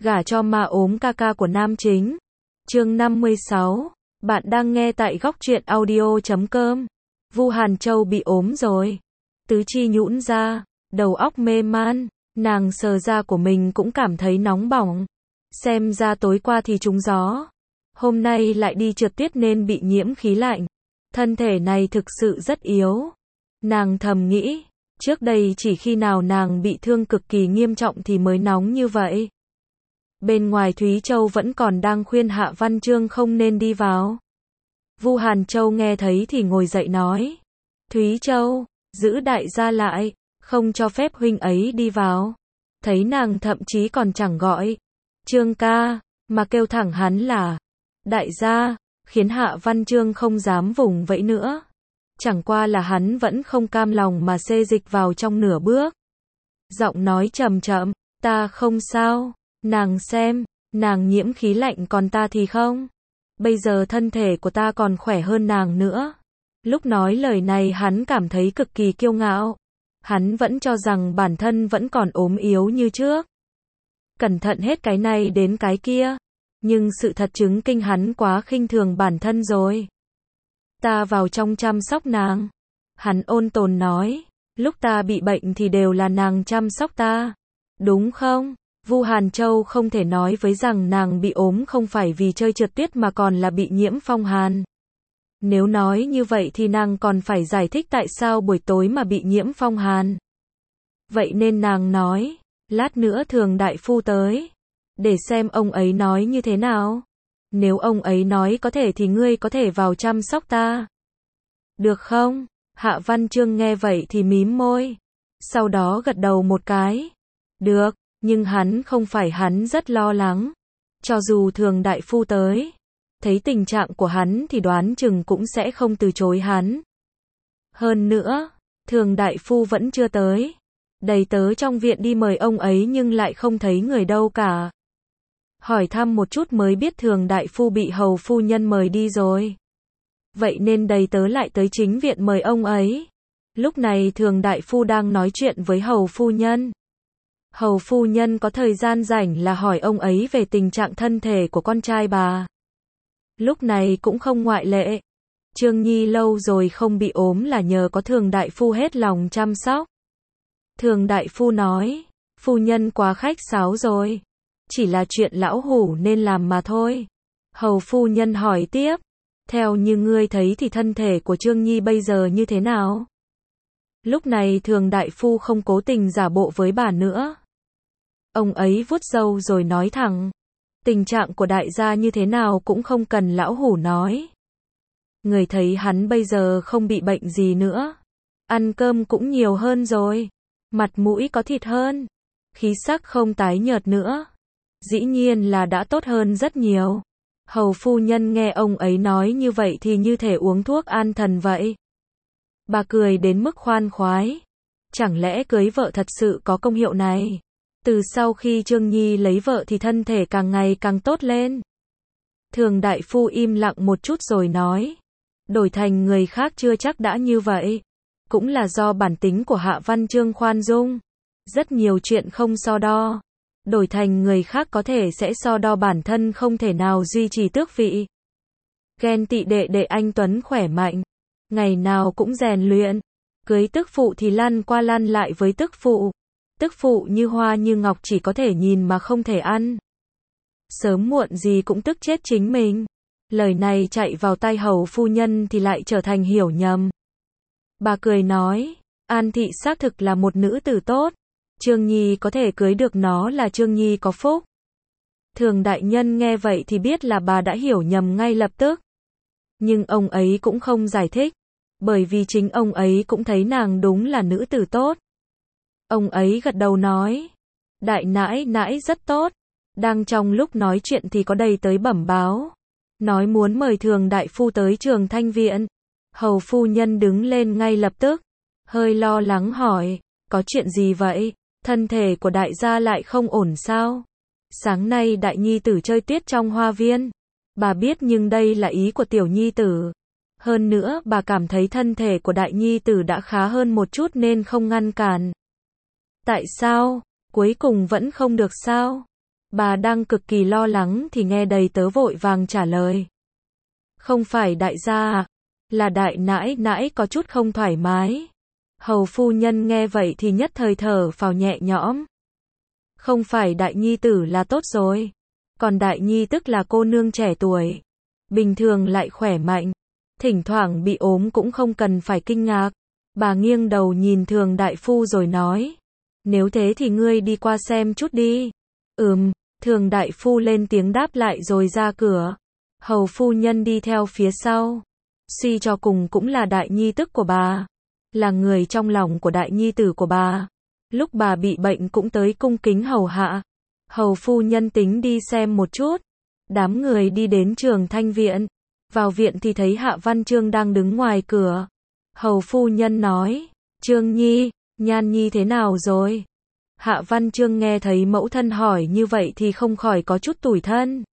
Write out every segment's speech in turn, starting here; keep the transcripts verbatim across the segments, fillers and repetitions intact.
Gả cho ma ốm ca ca của nam chính. Chương năm mươi sáu. Bạn đang nghe tại góc truyện audio chấm com. Vu Hàn Châu bị ốm rồi. Tứ chi nhũn ra, đầu óc mê man, nàng sờ da của mình cũng cảm thấy nóng bỏng. Xem ra tối qua thì trúng gió. Hôm nay lại đi trượt tuyết nên bị nhiễm khí lạnh. Thân thể này thực sự rất yếu. Nàng thầm nghĩ, trước đây chỉ khi nào nàng bị thương cực kỳ nghiêm trọng thì mới nóng như vậy. Bên ngoài Thúy Châu vẫn còn đang khuyên Hạ Văn Chương không nên đi vào. Vu Hàn Châu nghe thấy thì ngồi dậy nói. Thúy Châu, giữ đại gia lại, không cho phép huynh ấy đi vào. Thấy nàng thậm chí còn chẳng gọi Chương ca, mà kêu thẳng hắn là đại gia, khiến Hạ Văn Chương không dám vùng vẫy nữa. Chẳng qua là hắn vẫn không cam lòng mà xê dịch vào trong nửa bước. Giọng nói trầm chậm, ta không sao, nàng xem, nàng nhiễm khí lạnh còn ta thì không. Bây giờ thân thể của ta còn khỏe hơn nàng nữa. Lúc nói lời này hắn cảm thấy cực kỳ kiêu ngạo. Hắn vẫn cho rằng bản thân vẫn còn ốm yếu như trước. Cẩn thận hết cái này đến cái kia. Nhưng sự thật chứng kinh hắn quá khinh thường bản thân rồi. Ta vào trong chăm sóc nàng. Hắn ôn tồn nói. Lúc ta bị bệnh thì đều là nàng chăm sóc ta. Đúng không? Vu Hàn Châu không thể nói với rằng nàng bị ốm không phải vì chơi trượt tuyết mà còn là bị nhiễm phong hàn. Nếu nói như vậy thì nàng còn phải giải thích tại sao buổi tối mà bị nhiễm phong hàn. Vậy nên nàng nói, lát nữa Thường đại phu tới, để xem ông ấy nói như thế nào. Nếu ông ấy nói có thể thì ngươi có thể vào chăm sóc ta. Được không? Hạ Văn Chương nghe vậy thì mím môi. Sau đó gật đầu một cái. Được, nhưng hắn không phải hắn rất lo lắng. Cho dù Thường đại phu tới, thấy tình trạng của hắn thì đoán chừng cũng sẽ không từ chối hắn. Hơn nữa, Thường đại phu vẫn chưa tới. Đầy tớ trong viện đi mời ông ấy nhưng lại không thấy người đâu cả. Hỏi thăm một chút mới biết Thường đại phu bị hầu phu nhân mời đi rồi. Vậy nên đầy tớ lại tới chính viện mời ông ấy. Lúc này Thường đại phu đang nói chuyện với hầu phu nhân. Hầu phu nhân có thời gian rảnh là hỏi ông ấy về tình trạng thân thể của con trai bà. Lúc này cũng không ngoại lệ. Trương Nhi lâu rồi không bị ốm là nhờ có Thường đại phu hết lòng chăm sóc. Thường đại phu nói, phu nhân quá khách sáo rồi. Chỉ là chuyện lão hủ nên làm mà thôi. Hầu phu nhân hỏi tiếp, theo như ngươi thấy thì thân thể của Trương Nhi bây giờ như thế nào? Lúc này Thường đại phu không cố tình giả bộ với bà nữa. Ông ấy vuốt râu rồi nói thẳng, tình trạng của đại gia như thế nào cũng không cần lão hủ nói. Người thấy hắn bây giờ không bị bệnh gì nữa. Ăn cơm cũng nhiều hơn rồi. Mặt mũi có thịt hơn. Khí sắc không tái nhợt nữa. Dĩ nhiên là đã tốt hơn rất nhiều. Hầu phu nhân nghe ông ấy nói như vậy thì như thể uống thuốc an thần vậy. Bà cười đến mức khoan khoái. Chẳng lẽ cưới vợ thật sự có công hiệu này? Từ sau khi Trương Nhi lấy vợ thì thân thể càng ngày càng tốt lên. Thường đại phu im lặng một chút rồi nói. Đổi thành người khác chưa chắc đã như vậy. Cũng là do bản tính của Hạ Văn Chương khoan dung. Rất nhiều chuyện không so đo. Đổi thành người khác có thể sẽ so đo bản thân không thể nào duy trì tước vị. Ghen tị đệ đệ anh Tuấn khỏe mạnh. Ngày nào cũng rèn luyện. Cưới tức phụ thì lăn qua lăn lại với tức phụ. Tức phụ như hoa như ngọc chỉ có thể nhìn mà không thể ăn. Sớm muộn gì cũng tức chết chính mình. Lời này chạy vào tai hầu phu nhân thì lại trở thành hiểu nhầm. Bà cười nói, An thị xác thực là một nữ tử tốt. Trương Nhi có thể cưới được nó là Trương Nhi có phúc. Thường đại nhân nghe vậy thì biết là bà đã hiểu nhầm ngay lập tức. Nhưng ông ấy cũng không giải thích. Bởi vì chính ông ấy cũng thấy nàng đúng là nữ tử tốt. Ông ấy gật đầu nói, đại nãi nãi rất tốt. Đang trong lúc nói chuyện thì có đầy tới bẩm báo. Nói muốn mời Thường đại phu tới Trường Thanh viện. Hầu phu nhân đứng lên ngay lập tức. Hơi lo lắng hỏi, có chuyện gì vậy? Thân thể của đại gia lại không ổn sao? Sáng nay đại nhi tử chơi tuyết trong hoa viên. Bà biết nhưng đây là ý của tiểu nhi tử. Hơn nữa bà cảm thấy thân thể của đại nhi tử đã khá hơn một chút nên không ngăn cản. Tại sao? Cuối cùng vẫn không được sao? Bà đang cực kỳ lo lắng thì nghe đầy tớ vội vàng trả lời. Không phải đại gia à? Là đại nãi nãi có chút không thoải mái. Hầu phu nhân nghe vậy thì nhất thời thở phào nhẹ nhõm. Không phải đại nhi tử là tốt rồi. Còn đại nhi tức là cô nương trẻ tuổi. Bình thường lại khỏe mạnh. Thỉnh thoảng bị ốm cũng không cần phải kinh ngạc. Bà nghiêng đầu nhìn Thường đại phu rồi nói. Nếu thế thì ngươi đi qua xem chút đi. Ừm, Thường đại phu lên tiếng đáp lại rồi ra cửa. Hầu phu nhân đi theo phía sau. Suy cho cùng cũng là đại nhi tức của bà. Là người trong lòng của đại nhi tử của bà. Lúc bà bị bệnh cũng tới cung kính hầu hạ. Hầu phu nhân tính đi xem một chút. Đám người đi đến Trường Thanh viện. Vào viện thì thấy Hạ Văn Chương đang đứng ngoài cửa. Hầu phu nhân nói, Chương Nhi, Nhan Nhi thế nào rồi? Hạ Văn Chương nghe thấy mẫu thân hỏi như vậy thì không khỏi có chút tủi thân.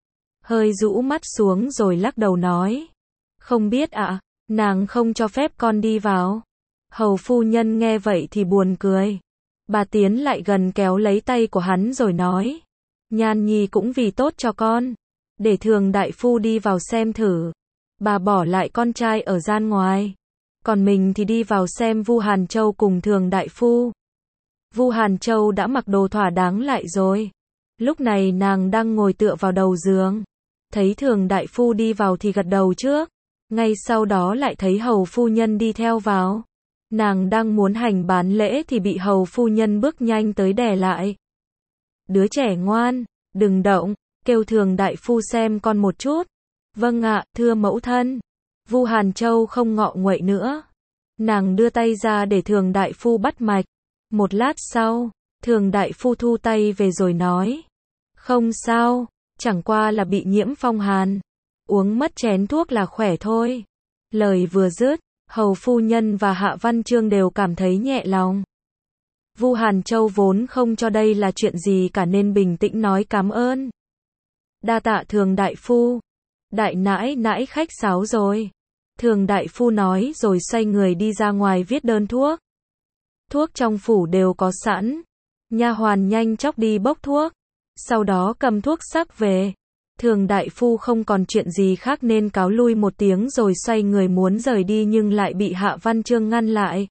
Hơi rũ mắt xuống rồi lắc đầu nói. Không biết ạ, à, nàng không cho phép con đi vào. Hầu phu nhân nghe vậy thì buồn cười. Bà tiến lại gần kéo lấy tay của hắn rồi nói. Nhan Nhi cũng vì tốt cho con. Để Thường đại phu đi vào xem thử. Bà bỏ lại con trai ở gian ngoài. Còn mình thì đi vào xem Vu Hàn Châu cùng Thường đại phu. Vu Hàn Châu đã mặc đồ thỏa đáng lại rồi. Lúc này nàng đang ngồi tựa vào đầu giường. Thấy Thường đại phu đi vào thì gật đầu trước. Ngay sau đó lại thấy hầu phu nhân đi theo vào. Nàng đang muốn hành bán lễ thì bị hầu phu nhân bước nhanh tới đè lại. Đứa trẻ ngoan, đừng động, kêu Thường đại phu xem con một chút. Vâng ạ, thưa mẫu thân. Vu Hàn Châu không ngọ nguậy nữa. Nàng đưa tay ra để Thường đại phu bắt mạch. Một lát sau, Thường đại phu thu tay về rồi nói. Không sao, chẳng qua là bị nhiễm phong hàn. Uống mất chén thuốc là khỏe thôi. Lời vừa dứt, hầu phu nhân và Hạ Văn Chương đều cảm thấy nhẹ lòng. Vu Hàn Châu vốn không cho đây là chuyện gì cả nên bình tĩnh nói cảm ơn. Đa tạ Thường đại phu. Đại nãi nãi khách sáo rồi. Thường đại phu nói rồi xoay người đi ra ngoài viết đơn thuốc. Thuốc trong phủ đều có sẵn. Nha hoàn nhanh chóng đi bốc thuốc. Sau đó cầm thuốc sắc về. Thường đại phu không còn chuyện gì khác nên cáo lui một tiếng rồi xoay người muốn rời đi nhưng lại bị Hạ Văn Chương ngăn lại.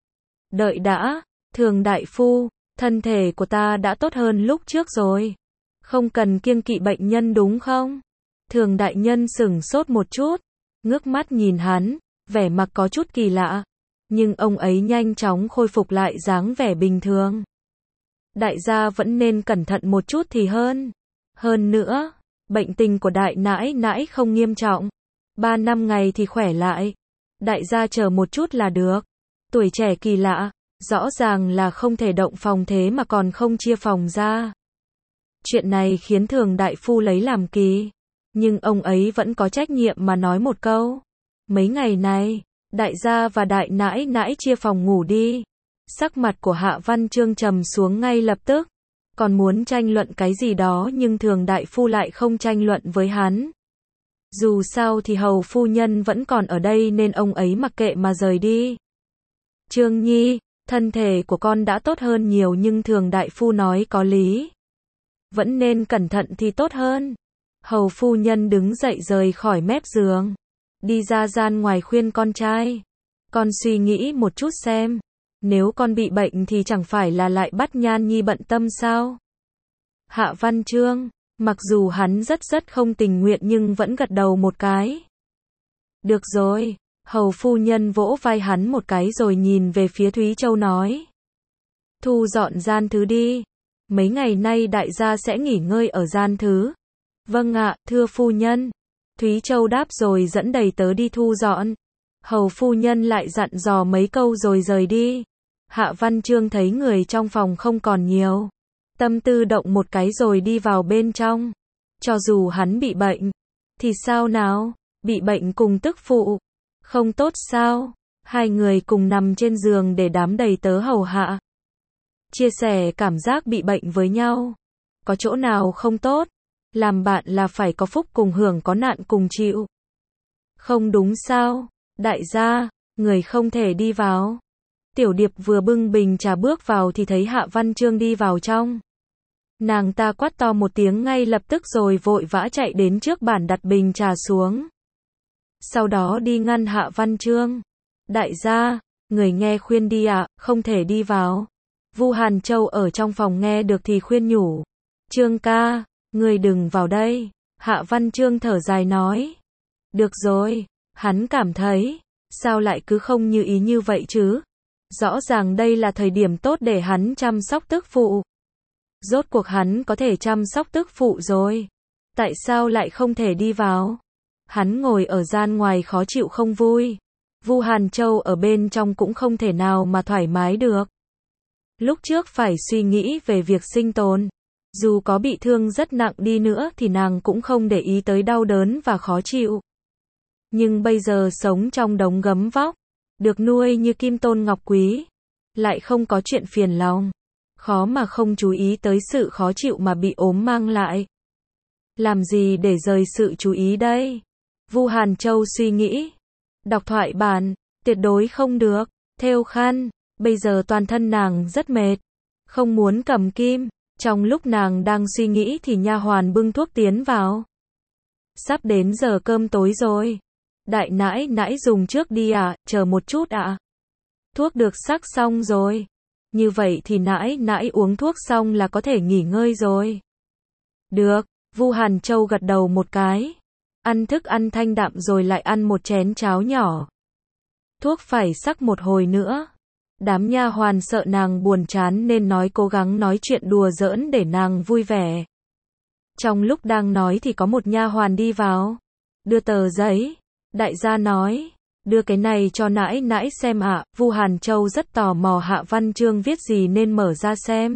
Đợi đã, Thường đại phu, thân thể của ta đã tốt hơn lúc trước rồi. Không cần kiêng kỵ bệnh nhân đúng không? Thường đại nhân sửng sốt một chút, ngước mắt nhìn hắn, vẻ mặt có chút kỳ lạ. Nhưng ông ấy nhanh chóng khôi phục lại dáng vẻ bình thường. Đại gia vẫn nên cẩn thận một chút thì hơn. Hơn nữa, bệnh tình của đại nãi nãi không nghiêm trọng. Ba năm ngày thì khỏe lại. Đại gia chờ một chút là được. Tuổi trẻ kỳ lạ, rõ ràng là không thể động phòng thế mà còn không chia phòng ra. Chuyện này khiến Thường đại phu lấy làm kỳ. Nhưng ông ấy vẫn có trách nhiệm mà nói một câu. Mấy ngày này, đại gia và đại nãi nãi chia phòng ngủ đi. Sắc mặt của Hạ Văn Chương trầm xuống ngay lập tức. Còn muốn tranh luận cái gì đó nhưng Thường đại phu lại không tranh luận với hắn. Dù sao thì hầu phu nhân vẫn còn ở đây nên ông ấy mặc kệ mà rời đi. Chương Nhi, thân thể của con đã tốt hơn nhiều nhưng Thường đại phu nói có lý. Vẫn nên cẩn thận thì tốt hơn. Hầu phu nhân đứng dậy rời khỏi mép giường. Đi ra gian ngoài khuyên con trai. Con suy nghĩ một chút xem. Nếu con bị bệnh thì chẳng phải là lại bắt Nhan Nhi bận tâm sao? Hạ Văn Chương, mặc dù hắn rất rất không tình nguyện nhưng vẫn gật đầu một cái. Được rồi, hầu phu nhân vỗ vai hắn một cái rồi nhìn về phía Thúy Châu nói. Thu dọn gian thứ đi. Mấy ngày nay đại gia sẽ nghỉ ngơi ở gian thứ. Vâng ạ, thưa phu nhân. Thúy Châu đáp rồi dẫn đầy tớ đi thu dọn. Hầu phu nhân lại dặn dò mấy câu rồi rời đi. Hạ Văn Chương thấy người trong phòng không còn nhiều. Tâm tư động một cái rồi đi vào bên trong. Cho dù hắn bị bệnh. Thì sao nào? Bị bệnh cùng tức phụ. Không tốt sao? Hai người cùng nằm trên giường để đám đầy tớ hầu hạ. Chia sẻ cảm giác bị bệnh với nhau. Có chỗ nào không tốt? Làm bạn là phải có phúc cùng hưởng có nạn cùng chịu. Không đúng sao? Đại gia, người không thể đi vào. Tiểu Điệp vừa bưng bình trà bước vào thì thấy Hạ Văn Chương đi vào trong. Nàng ta quát to một tiếng ngay lập tức rồi vội vã chạy đến trước bàn đặt bình trà xuống. Sau đó đi ngăn Hạ Văn Chương. Đại gia, người nghe khuyên đi ạ, không thể đi vào. Vu Hàn Châu ở trong phòng nghe được thì khuyên nhủ. Trương ca, người đừng vào đây. Hạ Văn Chương thở dài nói. Được rồi, hắn cảm thấy, sao lại cứ không như ý như vậy chứ? Rõ ràng đây là thời điểm tốt để hắn chăm sóc tức phụ. Rốt cuộc hắn có thể chăm sóc tức phụ rồi. Tại sao lại không thể đi vào? Hắn ngồi ở gian ngoài khó chịu không vui. Vu Hàn Châu ở bên trong cũng không thể nào mà thoải mái được. Lúc trước phải suy nghĩ về việc sinh tồn. Dù có bị thương rất nặng đi nữa thì nàng cũng không để ý tới đau đớn và khó chịu. Nhưng bây giờ sống trong đống gấm vóc, được nuôi như kim tôn ngọc quý, lại không có chuyện phiền lòng. Khó mà không chú ý tới sự khó chịu mà bị ốm mang lại. Làm gì để rời sự chú ý đây? Vu Hàn Châu suy nghĩ. Đọc thoại bản, tuyệt đối không được. Thêu khăn, bây giờ toàn thân nàng rất mệt, không muốn cầm kim. Trong lúc nàng đang suy nghĩ thì nha hoàn bưng thuốc tiến vào. Sắp đến giờ cơm tối rồi. Đại nãi nãi dùng trước đi ạ, à, chờ một chút ạ. À. Thuốc được sắc xong rồi. Như vậy thì nãi nãi uống thuốc xong là có thể nghỉ ngơi rồi. Được, Vu Hàn Châu gật đầu một cái. Ăn thức ăn thanh đạm rồi lại ăn một chén cháo nhỏ. Thuốc phải sắc một hồi nữa. Đám nha hoàn sợ nàng buồn chán nên nói cố gắng nói chuyện đùa giỡn để nàng vui vẻ. Trong lúc đang nói thì có một nha hoàn đi vào. Đưa tờ giấy. Đại gia nói. Đưa cái này cho nãi nãi xem ạ. À. Vu Hàn Châu rất tò mò Hạ Văn Chương viết gì nên mở ra xem.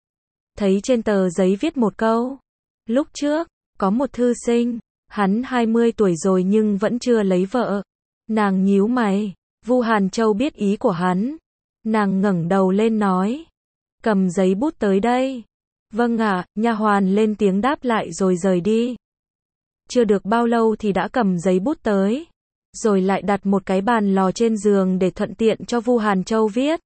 Thấy trên tờ giấy viết một câu. Lúc trước, có một thư sinh. Hắn hai mươi tuổi rồi nhưng vẫn chưa lấy vợ. Nàng nhíu mày. Vu Hàn Châu biết ý của hắn. Nàng ngẩng đầu lên nói. Cầm giấy bút tới đây. Vâng ạ, à, nha hoàn lên tiếng đáp lại rồi rời đi. Chưa được bao lâu thì đã cầm giấy bút tới. Rồi lại đặt một cái bàn lò trên giường để thuận tiện cho Vu Hàn Châu viết.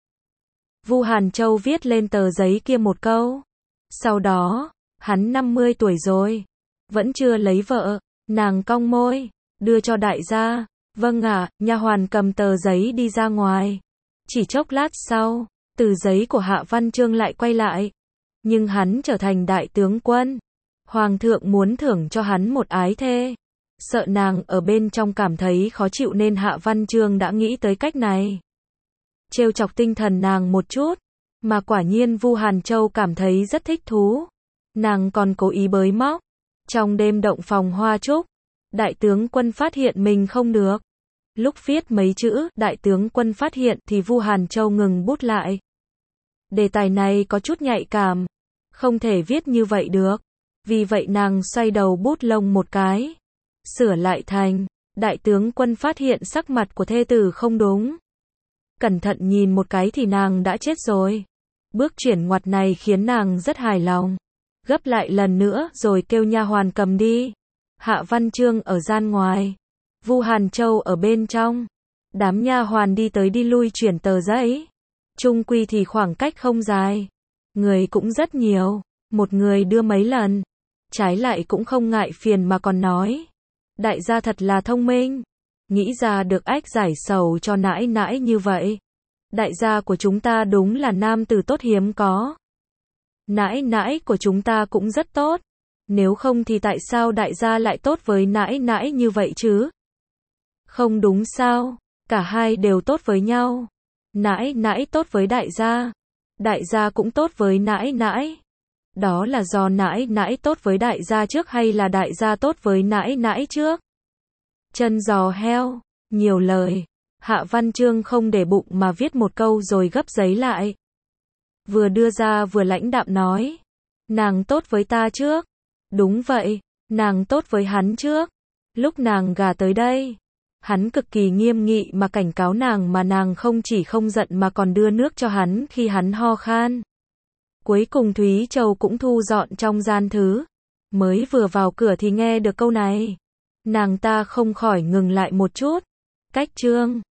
Vu Hàn Châu viết lên tờ giấy kia một câu. Sau đó, hắn năm mươi tuổi rồi. Vẫn chưa lấy vợ. Nàng cong môi. Đưa cho đại gia. Vâng ạ, à, nha hoàn cầm tờ giấy đi ra ngoài. Chỉ chốc lát sau, từ giấy của Hạ Văn Chương lại quay lại. Nhưng hắn trở thành đại tướng quân. Hoàng thượng muốn thưởng cho hắn một ái thê. Sợ nàng ở bên trong cảm thấy khó chịu nên Hạ Văn Chương đã nghĩ tới cách này. Trêu chọc tinh thần nàng một chút. Mà quả nhiên Vu Hàn Châu cảm thấy rất thích thú. Nàng còn cố ý bới móc. Trong đêm động phòng hoa trúc, đại tướng quân phát hiện mình không được. Lúc viết mấy chữ, đại tướng quân phát hiện thì Vu Hàn Châu ngừng bút lại. Đề tài này có chút nhạy cảm. Không thể viết như vậy được. Vì vậy nàng xoay đầu bút lông một cái. Sửa lại thành, đại tướng quân phát hiện sắc mặt của thê tử không đúng. Cẩn thận nhìn một cái thì nàng đã chết rồi. Bước chuyển ngoặt này khiến nàng rất hài lòng. Gấp lại lần nữa rồi kêu nha hoàn cầm đi. Hạ Văn Chương ở gian ngoài. Vu Hàn Châu ở bên trong. Đám nha hoàn đi tới đi lui chuyển tờ giấy. Chung quy thì khoảng cách không dài. Người cũng rất nhiều. Một người đưa mấy lần. Trái lại cũng không ngại phiền mà còn nói. Đại gia thật là thông minh. Nghĩ ra được ách giải sầu cho nãi nãi như vậy. Đại gia của chúng ta đúng là nam tử tốt hiếm có. Nãi nãi của chúng ta cũng rất tốt. Nếu không thì tại sao đại gia lại tốt với nãi nãi như vậy chứ? Không đúng sao? Cả hai đều tốt với nhau. Nãi nãi tốt với đại gia. Đại gia cũng tốt với nãi nãi. Đó là do nãi nãi tốt với đại gia trước hay là đại gia tốt với nãi nãi trước? Chân giò heo, nhiều lời. Hạ Văn Chương không để bụng mà viết một câu rồi gấp giấy lại. Vừa đưa ra vừa lãnh đạm nói. Nàng tốt với ta trước. Đúng vậy, nàng tốt với hắn trước. Lúc nàng gả tới đây, hắn cực kỳ nghiêm nghị mà cảnh cáo nàng mà nàng không chỉ không giận mà còn đưa nước cho hắn khi hắn ho khan. Cuối cùng Thúy Châu cũng thu dọn trong gian thứ. Mới vừa vào cửa thì nghe được câu này. Nàng ta không khỏi ngừng lại một chút. Cách Trương,